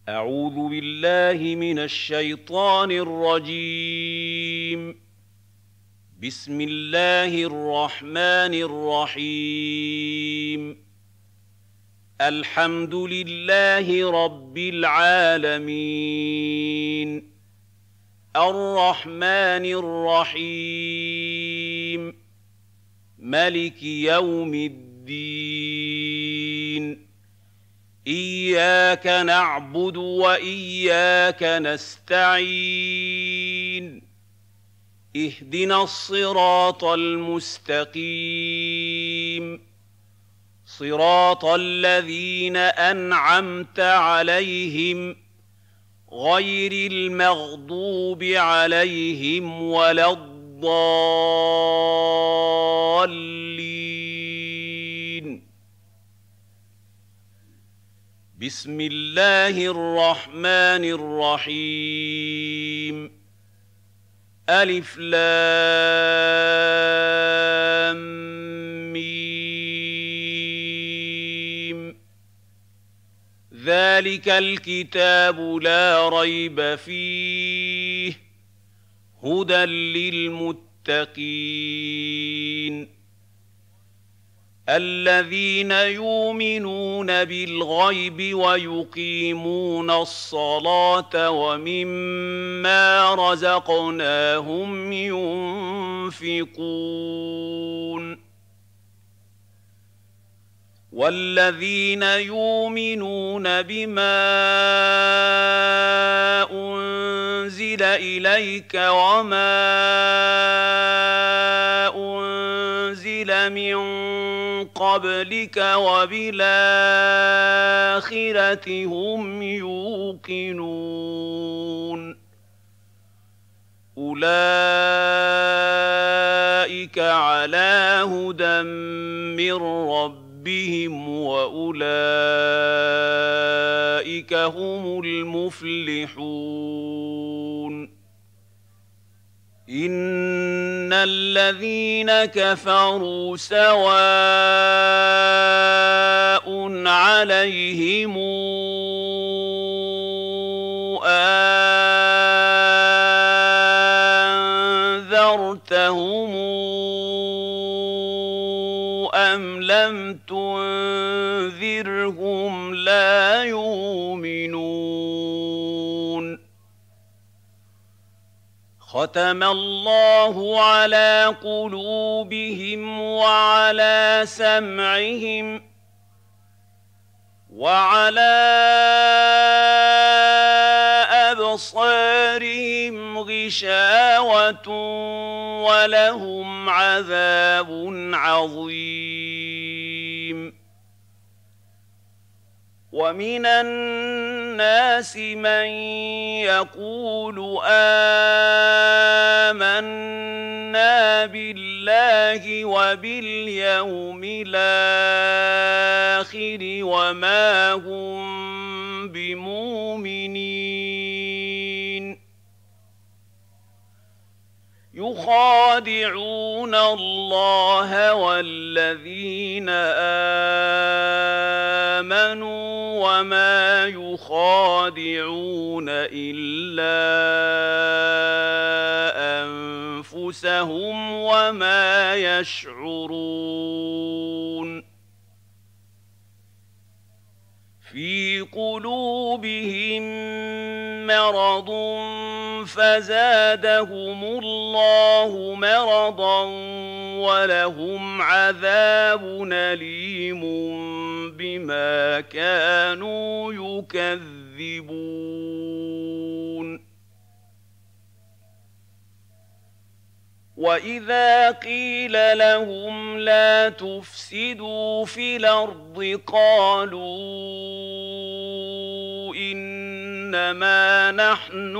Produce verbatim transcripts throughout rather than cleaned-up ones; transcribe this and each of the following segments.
أعوذ بالله من الشيطان الرجيم. بسم الله الرحمن الرحيم. الحمد لله رب العالمين، الرحمن الرحيم، ملك يوم الدين. إياك نعبد وإياك نستعين. اهدنا الصراط المستقيم، صراط الذين أنعمت عليهم غير المغضوب عليهم ولا الضالين. بسم الله الرحمن الرحيم. ألف لام ميم. ذلك الكتاب لا ريب فيه هدى للمتقين الذين يؤمنون بالغيب ويقيمون الصلاة ومما رزقناهم ينفقون والذين يؤمنون بما أنزل إليك وما أنزل من قبلك وبالآخرة هم يوقنون أولئك على هدى من ربهم وأولئك هم المفلحون. إن الذين كفروا سواء عليهم أنذرتهم أم لم تنذرهم لا يؤمنون. ختم الله على قلوبهم وعلى سمعهم وعلى أبصارهم غشاوة ولهم عذاب عظيم. ومن الناس من يقول آمنا بالله وباليوم الآخر وما هم بمؤمنين يخادعون الله والذين آمنوا وما يخادعون إلا أنفسهم وما يشعرون. في قلوبهم مرض فزادهم الله مرضا ولهم عذاب أليم بما كانوا يكذبون. وإذا قيل لهم لا تفسدوا في الأرض قالوا إنما نحن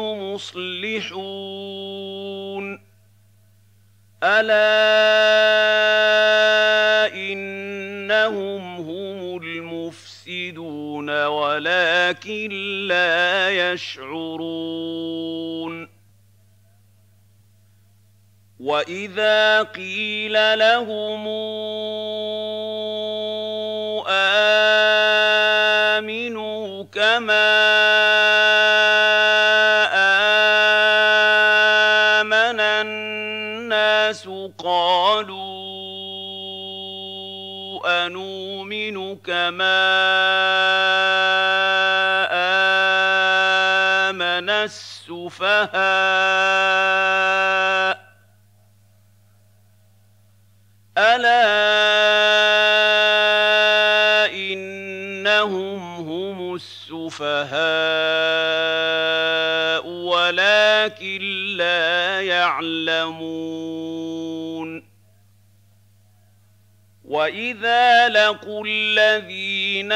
مصلحون ألا إنهم هم المفسدون ولكن لا يشعرون. وإذا قيل لهم آمنوا كما أنؤمن كما آمن السفهاء ألا إنهم هم السفهاء ولكن لا يعلمون وإذا لقوا الذين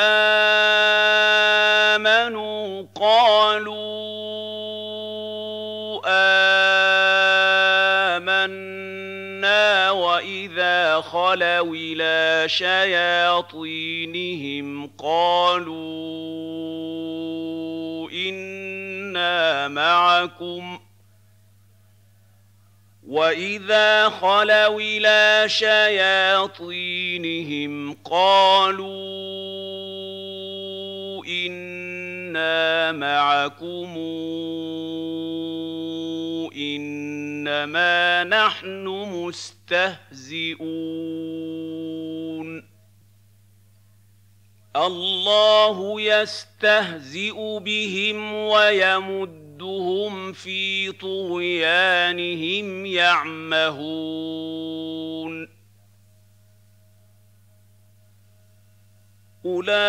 آمنوا قالوا آمنا وإذا خلوا إلى شياطينهم قالوا إنا معكم وإذا خلوا إلى شياطينهم قالوا إنا معكم إنما نحن مستهزئون الله يستهزئ بهم ويمدهم في طغيانهم يعمهون أولئك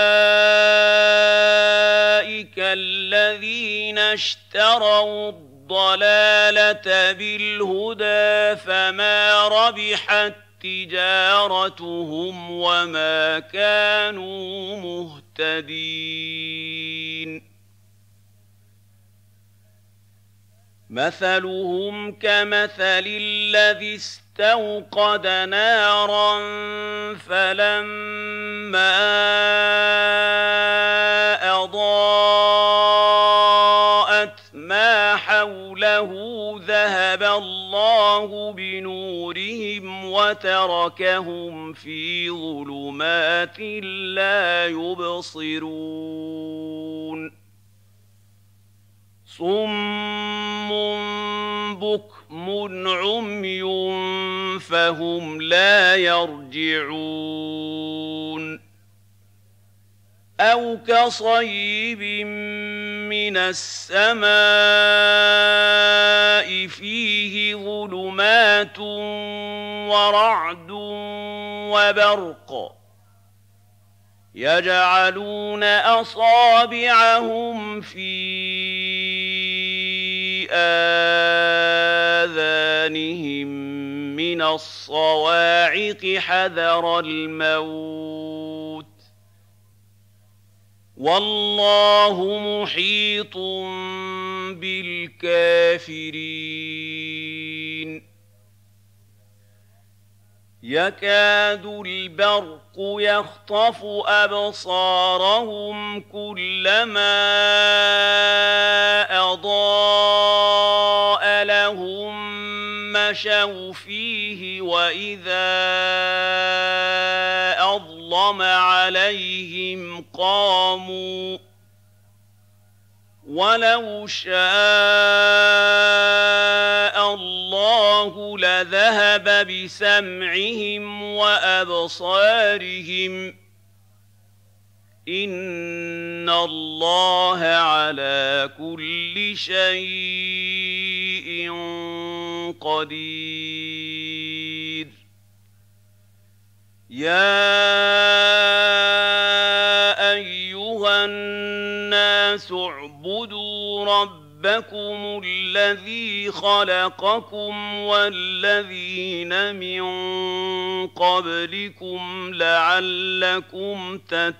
الذين اشتروا الضلالة بالهدى فما ربحت تجارتهم وما كانوا مهتدين مثلهم كمثل الذي استوقد نارا فلما أضاءت ما حوله ذهب الله بنورهم وتركهم في ظلمات لا يبصرون صم بكم عمي فهم لا يرجعون أو كصيب من السماء فيه ظلمات ورعد وبرق يجعلون أصابعهم في آذانهم من الصواعق حذر الموت والله محيط بالكافرين يكاد البرق يخطف أبصارهم كلما أضاء لهم مشوا فيه وإذا أظلم عليهم قاموا ولو شاء الله لذهب بسمعهم وأبصارهم إن الله على كل شيء قدير يا أيها الناس اعبدوا ربكم الذي خلقكم والذين من قبلكم لعلكم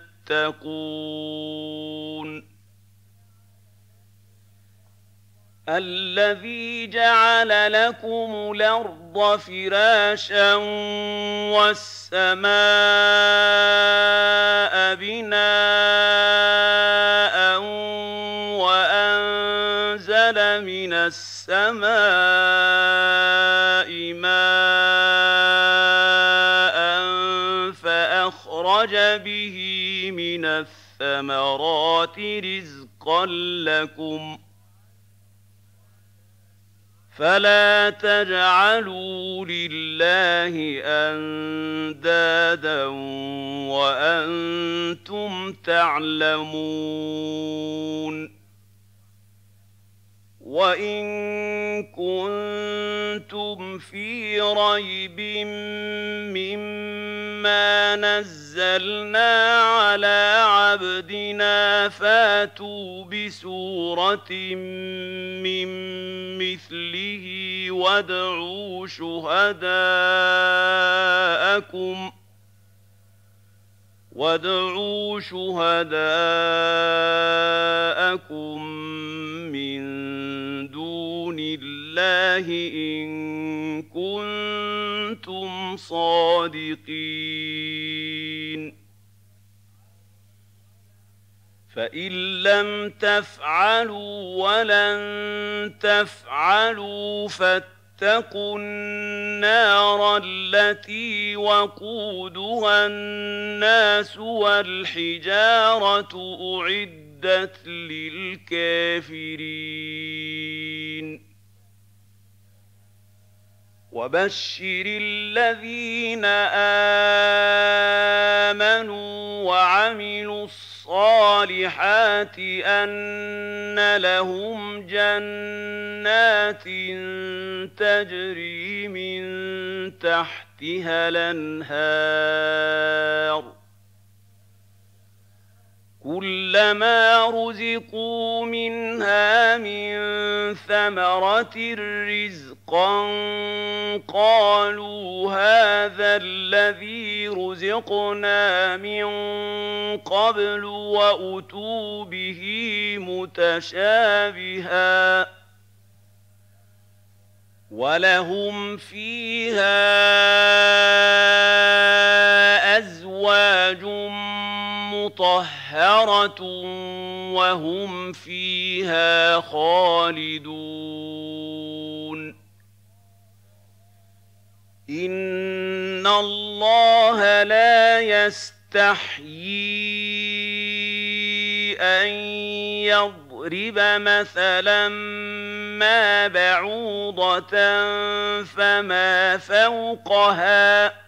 تتقون الذي جعل لكم الأرض فراشا والسماء بناء وأنزل من السماء ماء فأخرج به من الثمرات رزقا لكم فلا تجعلوا لله أندادا وأنتم تعلمون وإن كنتم في ريب مما نزلنا على عبدنا فاتوا بسورة من مثله وادعوا شهداءكم وادعوا شهداءكم من دون الله إن كنتم صادقين فإن لم تفعلوا ولن تفعلوا فاتقوا النار التي وقودها الناس والحجارة أعدت للكافرين وبشر الذين آمنوا وعملوا الصالحات أن لهم جنات تجري من تحتها الأنهار كلما رزقوا منها من ثمرة رزقا قالوا هذا الذي رزقنا من قبل وأتوا به متشابها ولهم فيها أزواج مطهرة وهم فيها خالدون إن الله لا يستحيي أن يضرب مثلا ما بعوضة فما فوقها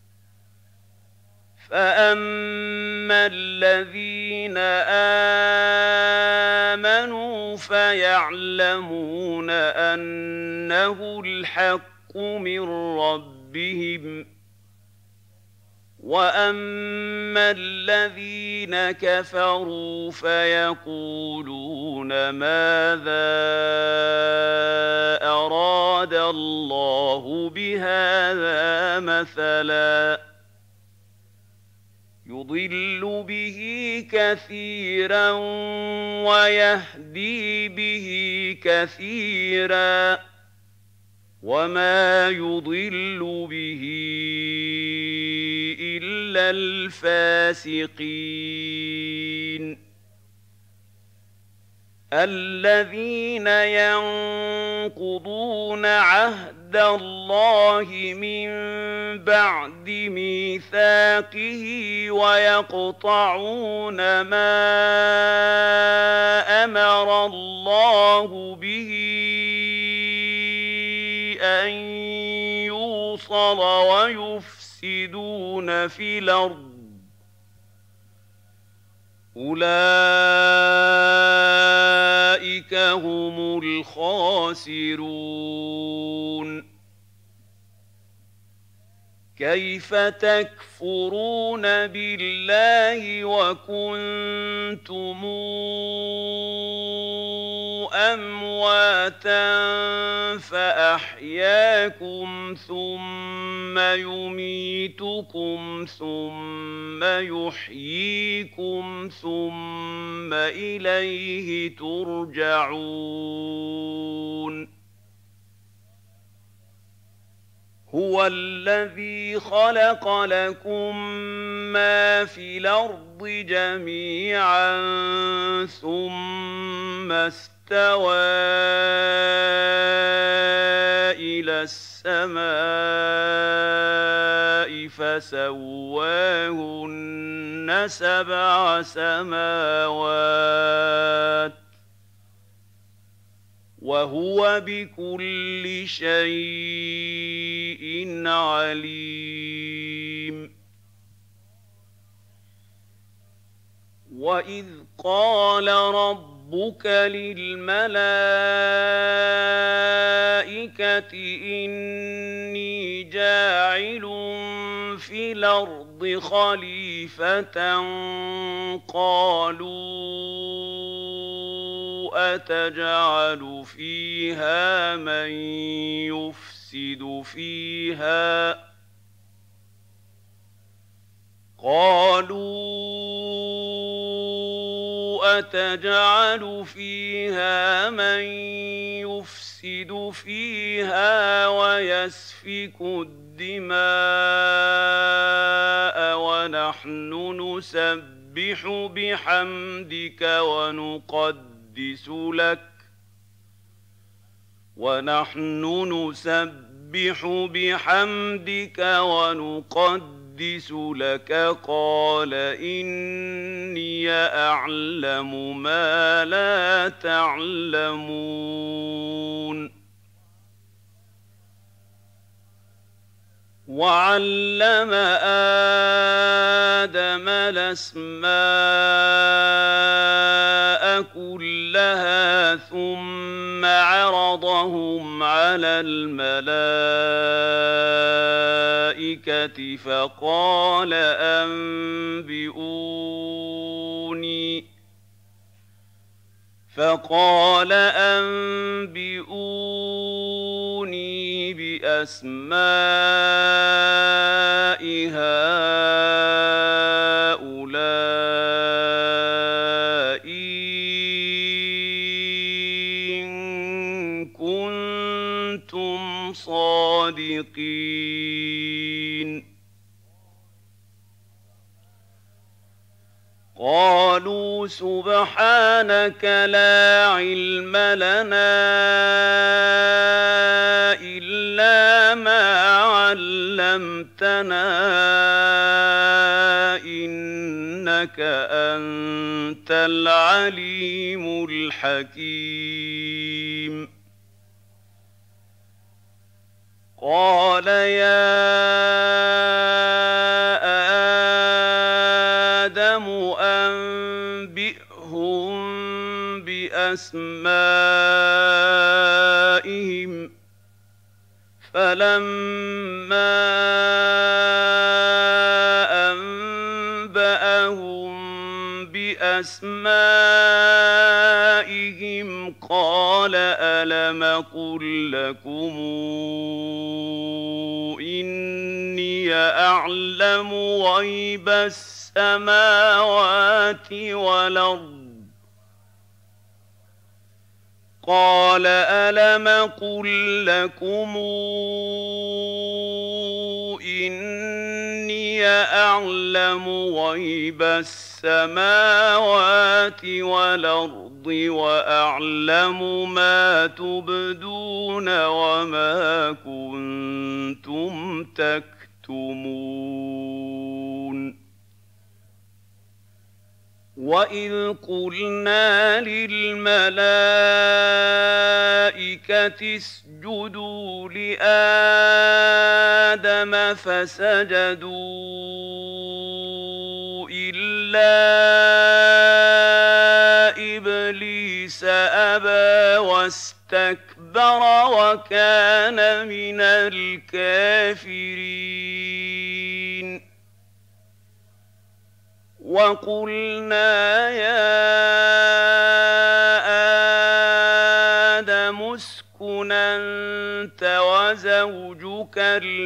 فأما الذين آمنوا فيعلمون أنه الحق من ربهم وأما الذين كفروا فيقولون ماذا أراد الله بهذا مثلاً يضل به كثيرا ويهدي به كثيرا وما يضل به إلا الفاسقين الذين ينقضون عهد الله من بعد ميثاقه ويقطعون ما أمر الله به أن يوصل ويفسدون في الأرض أولئك هم الخاسرون كيف تكفرون بالله وكنتم أمواتا فأحياكم ثم يميتكم ثم يحييكم ثم إليه ترجعون هو الذي خلق لكم ما في الأرض جميعا ثم استوى إلى السماء فسواهن سبع سماوات وهو بكل شيء عليم. وإذ قال ربك للملائكة إني جاعل في الأرض خليفة قالوا أتجعل فيها من يفسد فيها قالوا أتجعل فيها من يفسد فيها ويسفك الدماء ونحن نسبح بحمدك ونقدس لك ونحن نسبح بحمدك ونقدس لك قال إني أعلم ما لا تعلمون. وعلم آدم الأسماء كلها ثم عرضهم على الملائكة فقال أنبئوني فقال أنبئوني بأسماء هؤلاء إن كنتم صادقين. قالوا سبحانك لا علم لنا إلا ما علمتنا إنك أنت العليم الحكيم. قال يا آدم أنبئهم بأسمائهم فلما أنبأهم بأسمائهم قال ألم أقل لكم إني أعلم غيب السماوات والأرض قال ألم أقل لكم إني أعلم غيب السماوات والأرض وأعلم ما تبدون وما كنتم تكتمون. وإذ قلنا للملائكة اسجدوا لآدم فسجدوا إلا إبليس أبى واستكبر وكان من الكافرين. وقلنا يا آدم اسكن أنت وزوجك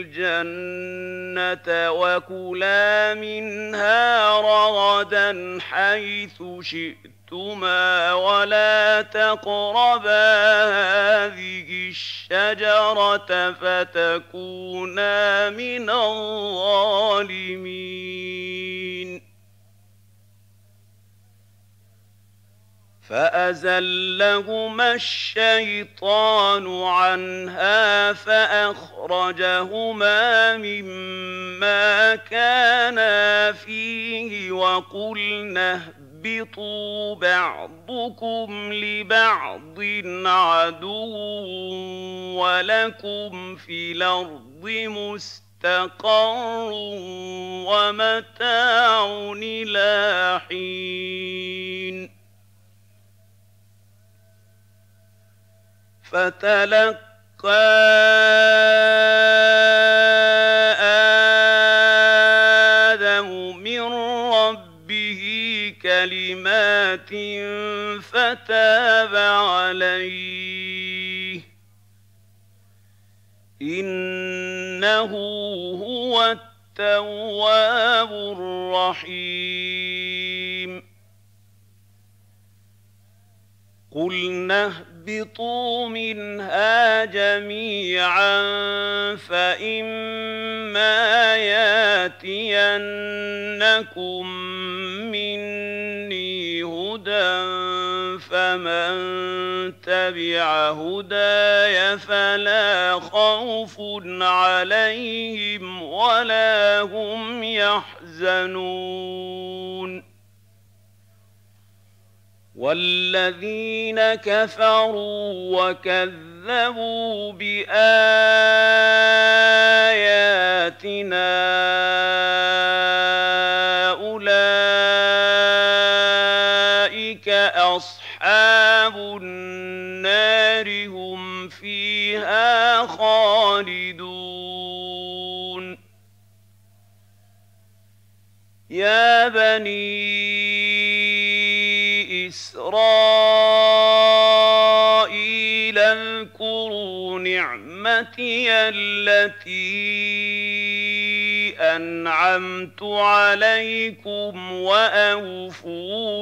الجنة وكلا منها رغدا حيث شئتما ولا تقربا هذه الشجرة فتكونا من الظالمين. فأزلهما الشيطان عنها فأخرجهما مما كانا فيه وقلنا اهْبِطُوا بَعْضُكُمْ لِبَعْضٍ عَدُوٌّ وَلَكُمْ فِي الْأَرْضِ مُسْتَقَرٌّ وَمَتَاعٌ إِلَىٰ حِينٍ فَتَلَقَّىٰ آدَمُ مِن رَّبِّهِ كَلِمَاتٍ فَتَابَ عَلَيْهِ ۚ إِنَّهُ هُوَ التَّوَّابُ الرَّحِيمُ. قُلْنَا اهْبِطُوا مِنْهَا جَمِيعًا فَإِمَّا يَأْتِيَنَّكُم مِّنِّي هُدًى فَمَن تَبِعَ هُدَايَ فَلَا خَوْفٌ عَلَيْهِمْ وَلَا هُمْ يَحْزَنُونَ. وَالَّذِينَ كَفَرُوا وَكَذَّبُوا بِآيَاتِنَا أُولَٰئِكَ أَصْحَابُ النَّارِ ۖ هُمْ فِيهَا خَالِدُونَ. يَا بَنِي إِسْرَائِيلَ اذْكُرُوا نِعْمَتِيَ الَّتِي أَنْعَمْتُ عَلَيْكُمْ وَأَوْفُوا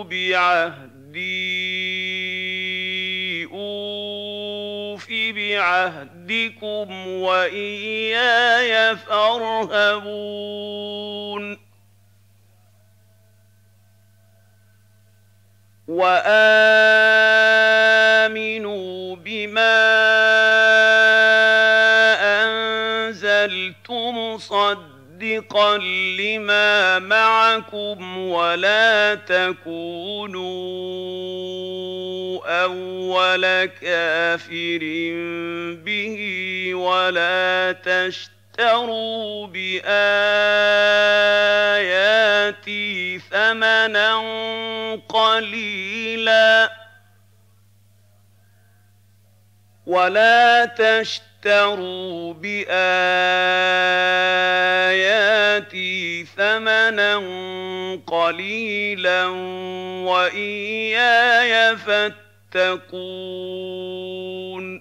بِعَهْدِي أُوفِ بِعَهْدِكُمْ وَإِيَّايَ فَارْهَبُونِ. وَآمِنُوا بِمَا أَنزَلْتُ مُصَدِّقًا لِّمَا مَعَكُمْ وَلَا تَكُونُوا أَوَّلَ كَافِرٍ بِهِ وَلَا تَشْتَرُوا بِآيَاتِي ثَمَنًا قَلِيلًا وَلَا تَشْتَرُوا بِآيَاتِي ثَمَنًا قَلِيلًا وَإِيَّايَ فَاتَّقُونِ.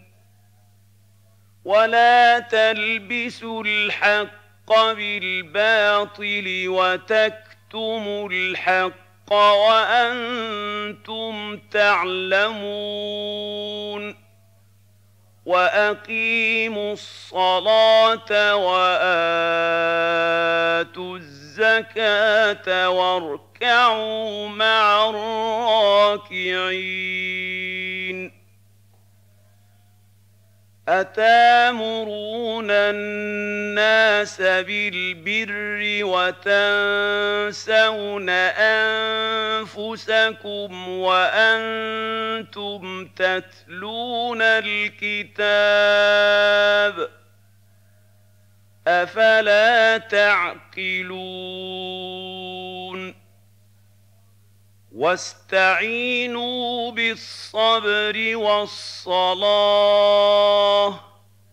وَلَا تَلْبِسُوا الْحَقَّ بِالْبَاطِلِ وَتَكْتُمُوا الْحَقَّ وَأَنتُمْ تَعْلَمُونَ. وَأَقِيمُوا الصَّلَاةَ وَآتُوا الزَّكَاةَ وَارْكَعُوا مَعَ الرَّاكِعِينَ. أَتَأْمُرُونَ النَّاسَ بِالْبِرِّ وَتَنسَوْنَ أَنفُسَكُمْ وَأَنتُمْ تَتْلُونَ الْكِتَابَ ۚ أَفَلَا تَعْقِلُونَ. وَاسْتَعِينُوا بِالصَّبْرِ وَالصَّلَاةِ ۚ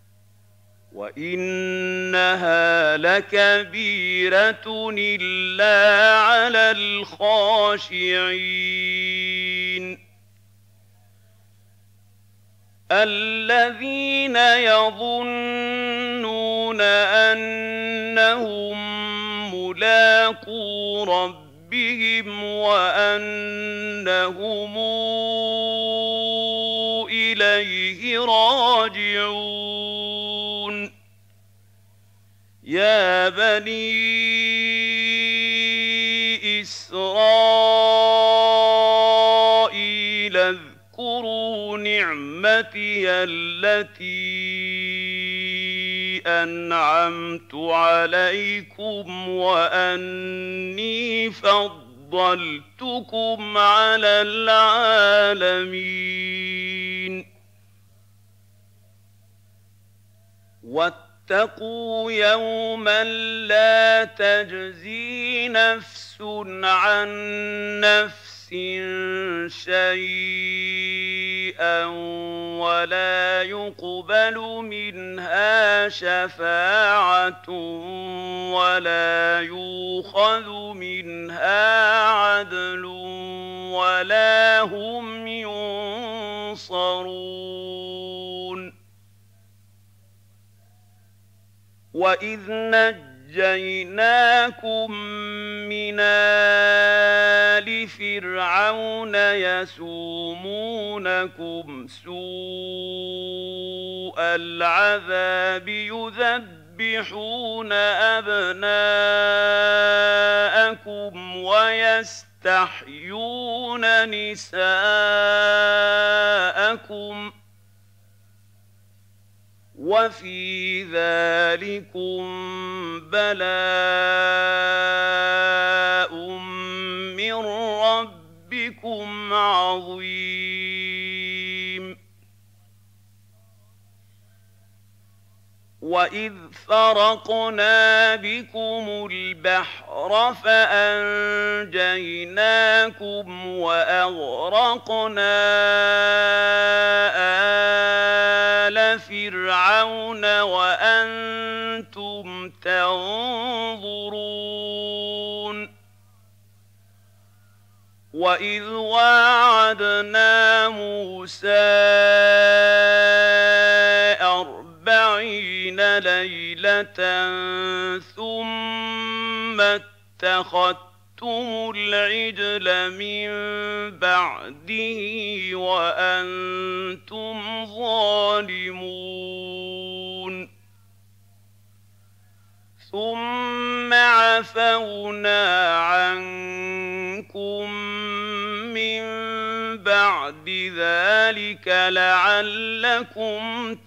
وَإِنَّهَا لَكَبِيرَةٌ إِلَّا عَلَى الْخَاشِعِينَ. الَّذِينَ يَظُنُّونَ أَنَّهُم مُّلَاقُو رَبِّهِمْ بهم وَأَنَّهُمْ إِلَيْهِ رَاجِعُونَ. يَا بَنِي إِسْرَائِيلَ اذْكُرُوا نِعْمَتِيَ الَّتِي أَنْعَمْتُ عَلَيْكُمْ وَأَنِّي فَضَّلْتُكُمْ فَضَّلْتُكُمْ عَلَى الْعَالَمِينَ وَاتَّقُوا يَوْمًا لَّا تَجْزِي نَفْسٌ عَن نَّفْسٍ شَيْئًا وَلَا يُقْبَلُ مِنْهَا شَفَاعَةٌ وَلَا يُؤْخَذُ مِنْهَا عَدْلٌ وَلَا هُمْ يُنصَرُونَ وَإِذْ نَجَّيْنَاكُم مِّنْ آلِ فِرْعَوْنَ يَسُومُونَكُمْ سُوءَ الْعَذَابِ يُذَبِّحُونَ أَبْنَاءَكُمْ وَيَسْتَحْيُونَ نِسَاءَكُمْ ۚ وَفِي ذَٰلِكُم بَلَاءٌ مِّن رَّبِّكُمْ عَظِيمٌ وَإِذْ فَرَقْنَا بِكُمُ الْبَحْرَ فَأَنجَيْنَاكُمْ وَأَغْرَقْنَا آلَ فِرْعَوْنَ وَأَنتُمْ تَنظُرُونَ وَإِذْ وَاعَدْنَا مُوسَىٰ أَرْبَعِينَ لَيْلَةً ثُمَّ اتَّخَذْتُمُ الْعِجْلَ مِن بَعْدِهِ وَأَنتُمْ ظَالِمُونَ ثُمَّ عَفَوْنَا عَنكُم مِّن بَعْدِ ذَٰلِكَ لَعَلَّكُمْ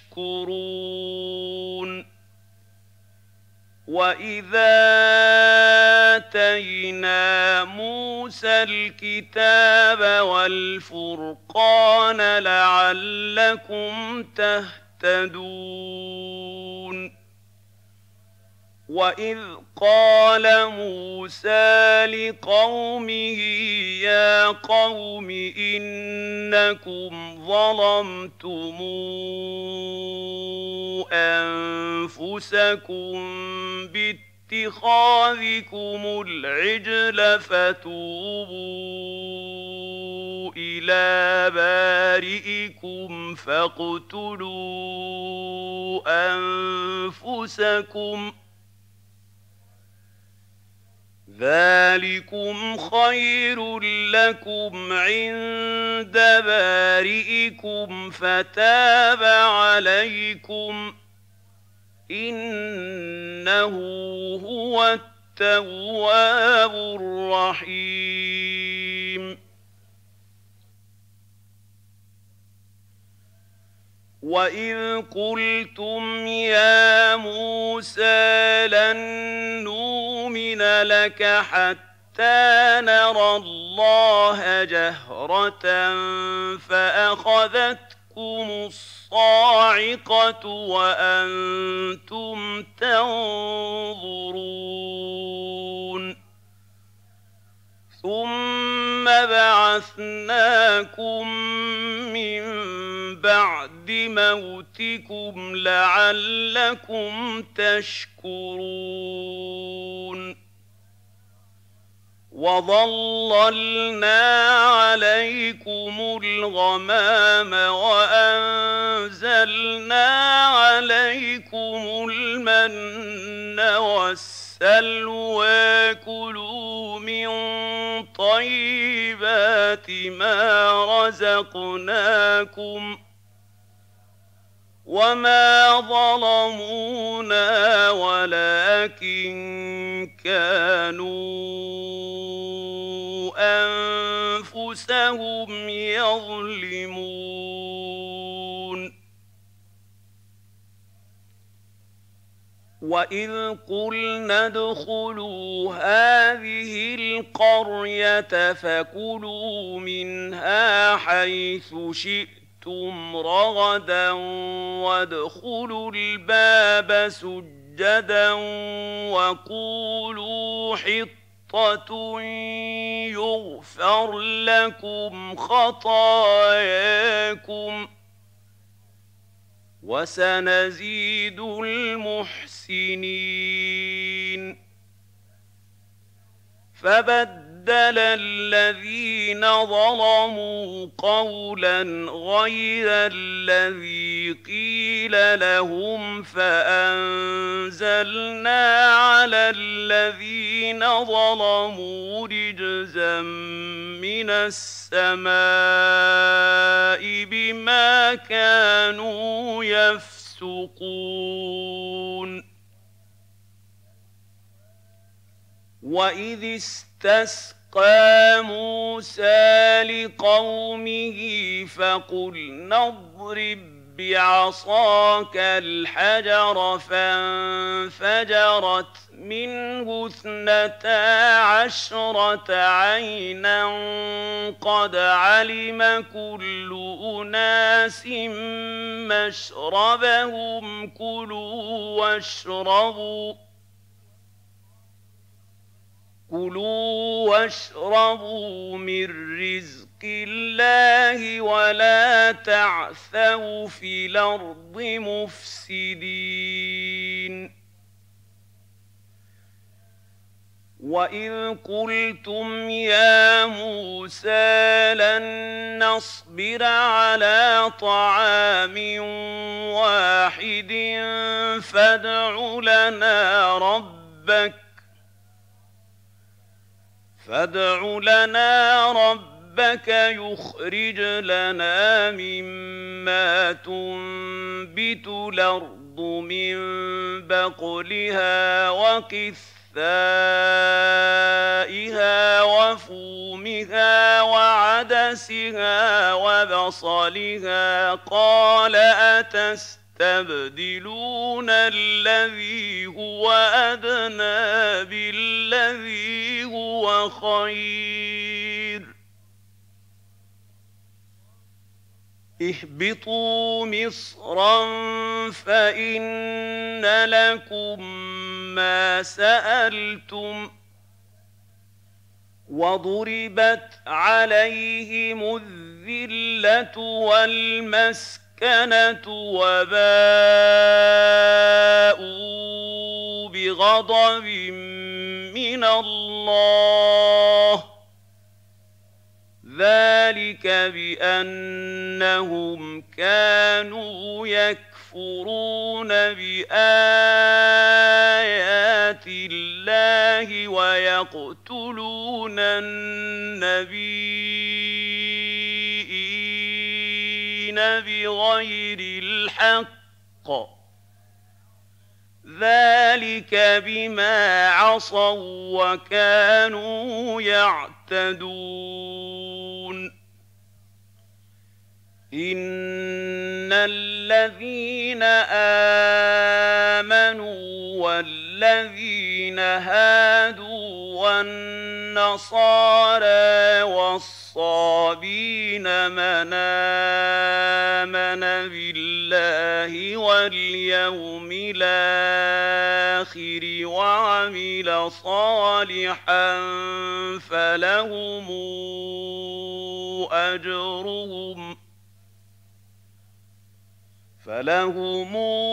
تَشْكُرُونَ وَإِذَا آتَيْنَا مُوسَى الْكِتَابَ وَالْفُرْقَانَ لَعَلَّكُمْ تَهْتَدُونَ وَإِذْ قَالَ مُوسَىٰ لِقَوْمِهِ يَا قَوْمِ إِنَّكُمْ ظَلَمْتُمْ أَنفُسَكُم بِاتِّخَاذِكُمُ الْعِجْلَ فَتُوبُوا إِلَىٰ بَارِئِكُمْ فَاقْتُلُوا أَنفُسَكُمْ ذَٰلِكُمْ خَيْرٌ لَّكُمْ عِندَ بَارِئِكُمْ فَتَابَ عَلَيْكُمْ ۚ إِنَّهُ هُوَ التَّوَّابُ الرَّحِيمُ وَإِذْ قُلْتُمْ يَا مُوسَىٰ لَن نُّؤْمِنَ لَكَ حَتَّىٰ نَرَى اللَّهَ جَهْرَةً فَأَخَذَتْكُمُ الصَّاعِقَةُ وَأَنتُمْ تَنظُرُونَ ثُمَّ بَعَثْنَاكُم مِّن بَعْدِ مَوْتِكُمْ لَعَلَّكُمْ تَشْكُرُونَ وَظَلَّلْنَا عَلَيْكُمُ الْغَمَامَ وَأَنزَلْنَا عَلَيْكُمُ الْمَنَّ وَالسَّلْوَىٰ ۖ كُلُوا مِن طَيِّبَاتِ مَا رَزَقْنَاكُمْ ۚ وَمَا ظَلَمُونَا وَلَٰكِن كَانُوا أَنفُسَهُمْ يَظْلِمُونَ وَإِذْ قُلْنَا ادْخُلُوا هَٰذِهِ القرية فكلوا منها حيث شئتم رغدا وادخلوا الباب سجدا وقولوا حطة يغفر لكم خطاياكم وسنزيد المحسنين. فبدل الذين ظلموا قولا غير الذي قيل لهم فأنزلنا على الذين ظلموا رجزا من السماء بما كانوا يفسقون. وإذ استسقى موسى لقومه فقلنا اضرب بعصاك الحجر فانفجرت منه اثنتا عشرة عينا قد علم كل أناس مشربهم كلوا واشربوا كلوا واشربوا من رزق الله ولا تعثوا في الأرض مفسدين. وإذ قلتم يا موسى لن نصبر على طعام واحد فادع لنا ربك فادع لنا ربك يخرج لنا مما تنبت الأرض من بقلها وقثائها وفومها وعدسها وبصلها قال أتستبدلون الذي هو أدنى بالذي هو خير اهبطوا مصرا فإن لكم ما سألتم وضربت عليهم الذلة والمسكنة وباءوا بغضب من الله ذلك بأنهم كانوا يكفرون بآيات الله ويقتلون النبيين بغير الحق ذلك بما عصوا وكانوا يعتدون. إن الذين آمنوا والذين هادوا والنصارى والصابين من آمن بالله واليوم الآخر وعمل صالحا فلهم أجرهم فلهم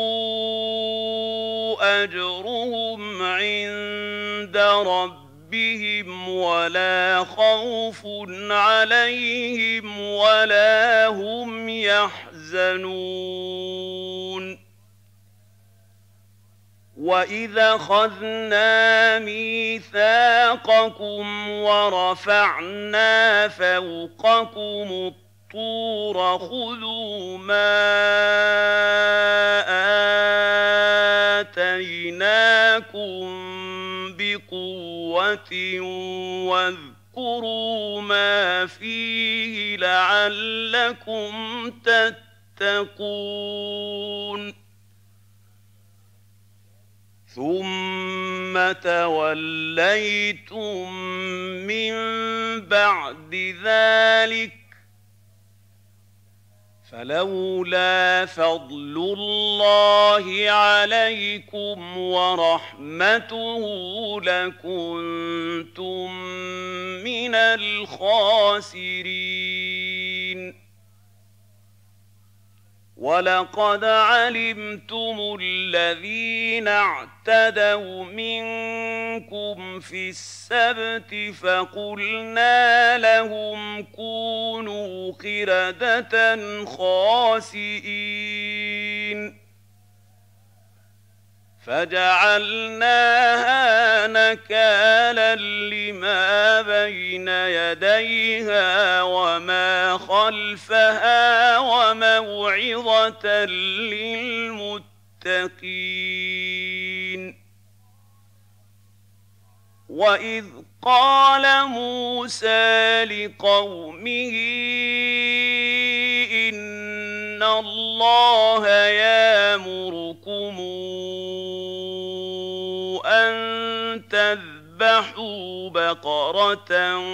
أجرهم عند ربهم ولا خوف عليهم ولا هم يحزنون. وَإِذْ أَخَذْنَا مِيثَاقَكُمْ وَرَفَعْنَا فَوْقَكُمُ الطُّورَ خُذُوا مَا آتَيْنَاكُمْ بِقُوَّةٍ وَاذْكُرُوا مَا فِيهِ لَعَلَّكُمْ تَتَّقُونَ. ثُمَّ تَوَلَّيْتُم بعد ذلك فلولا فضل الله عليكم ورحمته لكنتم من الخاسرين ولقد علمتم الذين اعتدوا منكم في السبت فقلنا لهم كونوا قردة خاسئين فجعلناها نكالا لما بين يديها وما خلفها وموعظة للمتقين وإذ قال موسى لقومه إن الله يأمركم أن تذبحوا بقرة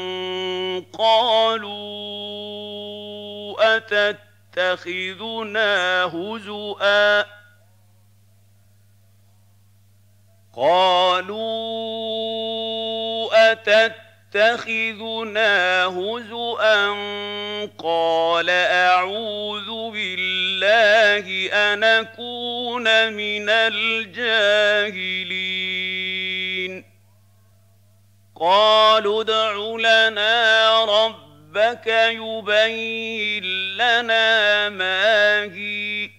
قالوا أتتخذنا هزؤا قالوا أتتخذنا هزؤا قال أعوذ بالله أن أكون من الجاهلين قالوا ادع لنا ربك يبين لنا ما هي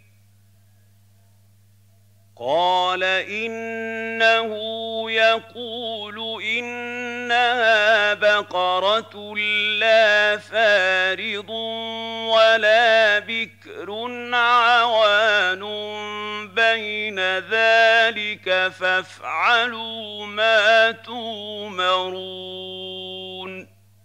قال إنه يقول إنها بقرة لا فارض ولا بكر عوان بين ذلك فافعلوا ما تؤمرون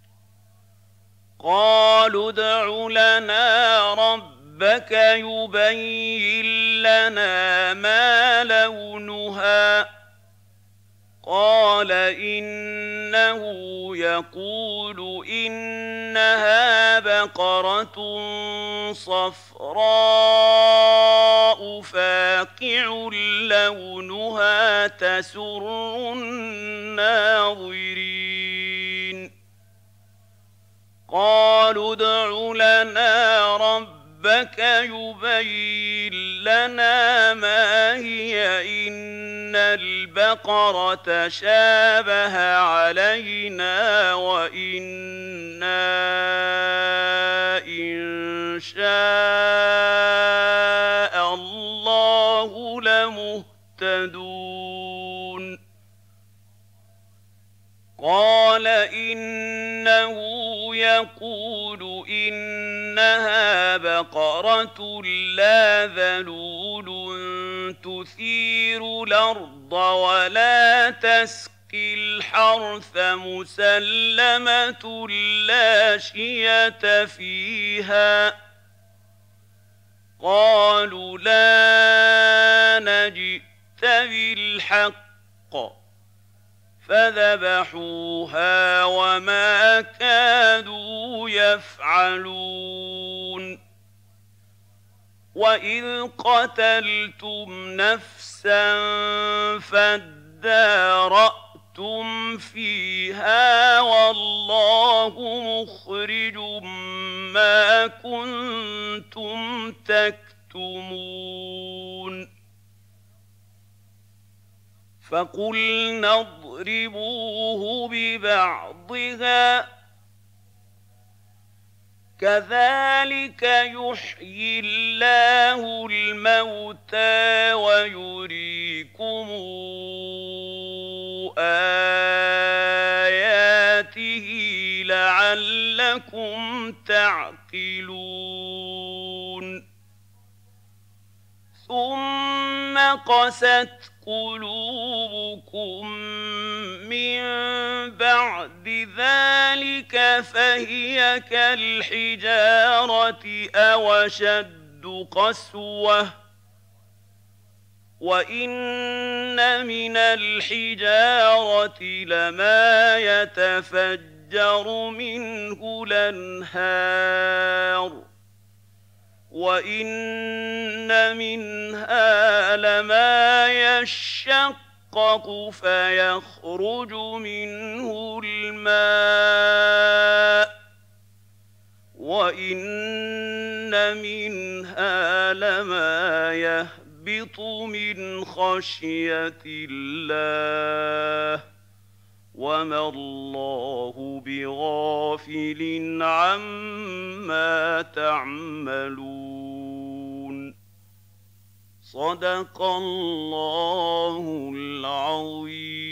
قالوا ادع لنا ربك ربك يبين لنا ما لونها قال إنه يقول إنها بقرة صفراء فاقع لونها تسر الناظرين قالوا ادع لنا ربك ربك يبين لنا ما هي إن البقرة شابه علينا وإنا إن شاء الله لمهتدون قال إنه يقول إنها بقرة لا ذلول تثير الأرض ولا تسقي الحرث مسلمة لا شية فيها قالوا لا نجئت بالحق فذبحوها وما كادوا يفعلون وإذ قتلتم نفسا فادارأتم فيها والله مخرج ما كنتم تكتمون فقلنا اضربوه ببعضها كذلك يحيي الله الموتى ويريكم آياته لعلكم تعقلون ثم قست قلوبكم من بعد ذلك فهي كالحجارة أو أشد قسوة وإن من الحجارة لما يتفجر تفجر منه الأنهار وإن منها لما يشقق فيخرج منه الماء وإن منها لما يهبط من خشية الله وما الله بغافل عما تعملون صدق الله العظيم.